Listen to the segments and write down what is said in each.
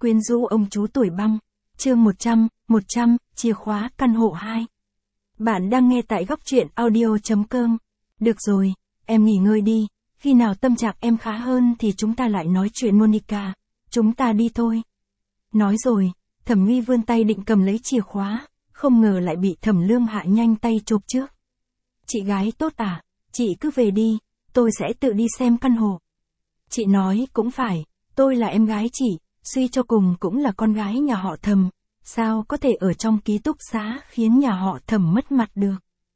Quyến rũ ông chú tuổi băng. Chương 100, chìa khóa căn hộ 2. Bạn đang nghe tại góc truyện audio.com. Được rồi, em nghỉ ngơi đi, khi nào tâm trạng em khá hơn thì chúng ta lại nói chuyện Monica, chúng ta đi thôi. Nói rồi, Thẩm Nguy vươn tay định cầm lấy chìa khóa, không ngờ lại bị Thẩm Lương Hạ nhanh tay chộp trước. Chị gái tốt à, chị cứ về đi, tôi sẽ tự đi xem căn hộ. Chị nói cũng phải, tôi là em gái chị, suy cho cùng cũng là con gái nhà họ Thẩm, sao có thể ở trong ký túc xá khiến nhà họ Thẩm mất mặt được.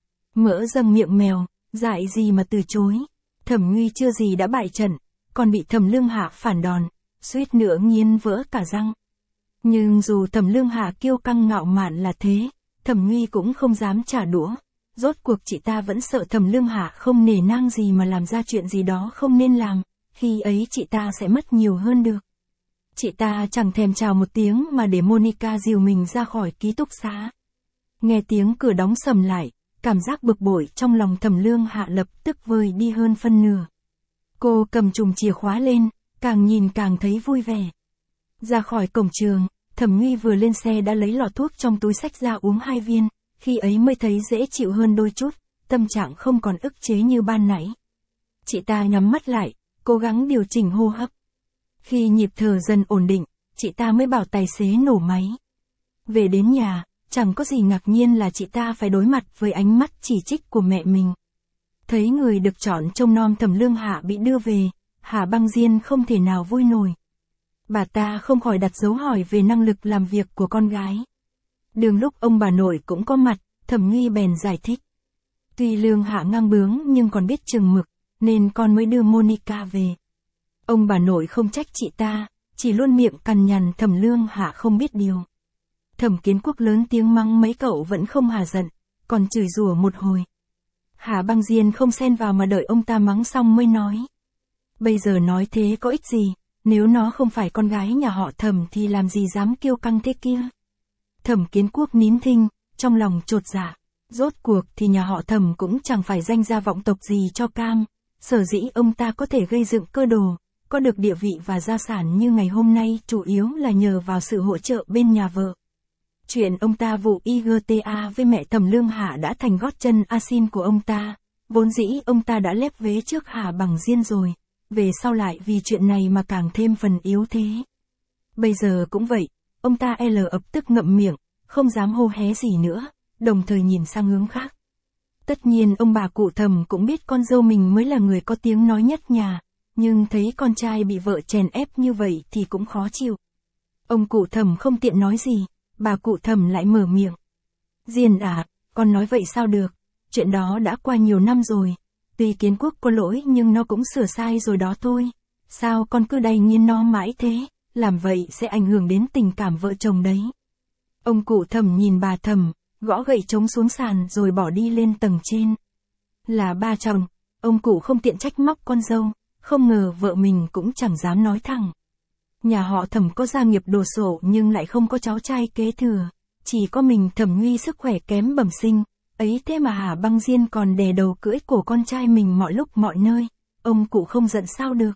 Mỡ dâng miệng mèo, dại gì mà từ chối. Thẩm Nguy chưa gì đã bại trận, còn bị Thẩm Lương Hạ phản đòn, suýt nữa nghiến vỡ cả răng. Nhưng dù Thẩm Lương Hạ kiêu căng ngạo mạn là thế, Thẩm Nguy cũng không dám trả đũa. Rốt cuộc chị ta vẫn sợ Thẩm Lương Hạ không nể nang gì mà làm ra chuyện gì đó không nên làm, khi ấy chị ta sẽ mất nhiều hơn được. Chị ta chẳng thèm chào một tiếng mà để Monica dìu mình ra khỏi ký túc xá. Nghe tiếng cửa đóng sầm lại, cảm giác bực bội trong lòng Thẩm Lương Hạ lập tức vơi đi hơn phân nửa. Cô cầm chùm chìa khóa lên, càng nhìn càng thấy vui vẻ. Ra khỏi cổng trường, Thẩm Nguy vừa lên xe đã lấy lọ thuốc trong túi xách ra uống 2 viên, khi ấy mới thấy dễ chịu hơn đôi chút, tâm trạng không còn ức chế như ban nãy. Chị ta nhắm mắt lại, cố gắng điều chỉnh hô hấp. Khi nhịp thở dần ổn định, chị ta mới bảo tài xế nổ máy. Về đến nhà, chẳng có gì ngạc nhiên là chị ta phải đối mặt với ánh mắt chỉ trích của mẹ mình. Thấy người được chọn trông nom Thẩm Lương Hạ bị đưa về, Hà Băng Diên không thể nào vui nổi. Bà ta không khỏi đặt dấu hỏi về năng lực làm việc của con gái. Đường lúc ông bà nội cũng có mặt, Thẩm Nguy bèn giải thích. Tuy Lương Hạ ngang bướng nhưng còn biết chừng mực, nên con mới đưa Monica về. Ông bà nội không trách chị ta, chỉ luôn miệng cằn nhằn Thẩm Lương Hạ không biết điều. Thẩm Kiến Quốc lớn tiếng mắng mấy cậu vẫn không hả giận, còn chửi rủa một hồi. Hà Băng Diên không xen vào mà đợi ông ta mắng xong mới nói. Bây giờ nói thế có ích gì, nếu nó không phải con gái nhà họ Thẩm thì làm gì dám kiêu căng thế kia. Thẩm Kiến Quốc nín thinh, trong lòng chột dạ. Rốt cuộc thì nhà họ Thẩm cũng chẳng phải danh gia vọng tộc gì cho cam, sở dĩ ông ta có thể gây dựng cơ đồ, có được địa vị và gia sản như ngày hôm nay chủ yếu là nhờ vào sự hỗ trợ bên nhà vợ. Chuyện ông ta vụ IGTA với mẹ Thẩm Lương Hạ đã thành gót chân a xin của ông ta, vốn dĩ ông ta đã lép vế trước Hà Bằng Diên rồi, về sau lại vì chuyện này mà càng thêm phần yếu thế. Bây giờ cũng vậy, ông ta ập tức ngậm miệng, không dám hô hé gì nữa, đồng thời nhìn sang hướng khác. Tất nhiên ông bà cụ Thẩm cũng biết con dâu mình mới là người có tiếng nói nhất nhà, nhưng thấy con trai bị vợ chèn ép như vậy thì cũng khó chịu. Ông cụ Thẩm không tiện nói gì, bà cụ Thẩm lại mở miệng. Diên à, con nói vậy sao được, chuyện đó đã qua nhiều năm rồi, tuy Kiến Quốc có lỗi nhưng nó cũng sửa sai rồi đó thôi, sao con cứ đày nghiến nó mãi thế, làm vậy sẽ ảnh hưởng đến tình cảm vợ chồng đấy. Ông cụ Thẩm nhìn bà Thẩm, gõ gậy trống xuống sàn rồi bỏ đi lên tầng trên. Là ba chồng, ông cụ không tiện trách móc con dâu, không ngờ vợ mình cũng chẳng dám nói thẳng. Nhà họ Thẩm có gia nghiệp đồ sộ nhưng lại không có cháu trai kế thừa, chỉ có mình Thẩm Nguy sức khỏe kém bẩm sinh, ấy thế mà Hà Băng Diên còn đè đầu cưỡi cổ con trai mình mọi lúc mọi nơi, ông cụ không giận sao được.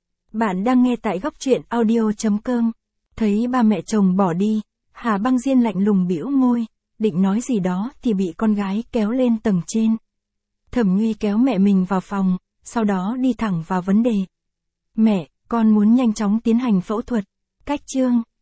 Bạn đang nghe tại góc truyện audio.com. Thấy ba mẹ chồng bỏ đi, Hà Băng Diên lạnh lùng bĩu môi, định nói gì đó thì bị con gái kéo lên tầng trên. Thẩm Nguy kéo mẹ mình vào phòng, sau đó đi thẳng vào vấn đề. Mẹ, con muốn nhanh chóng tiến hành phẫu thuật. Cách chương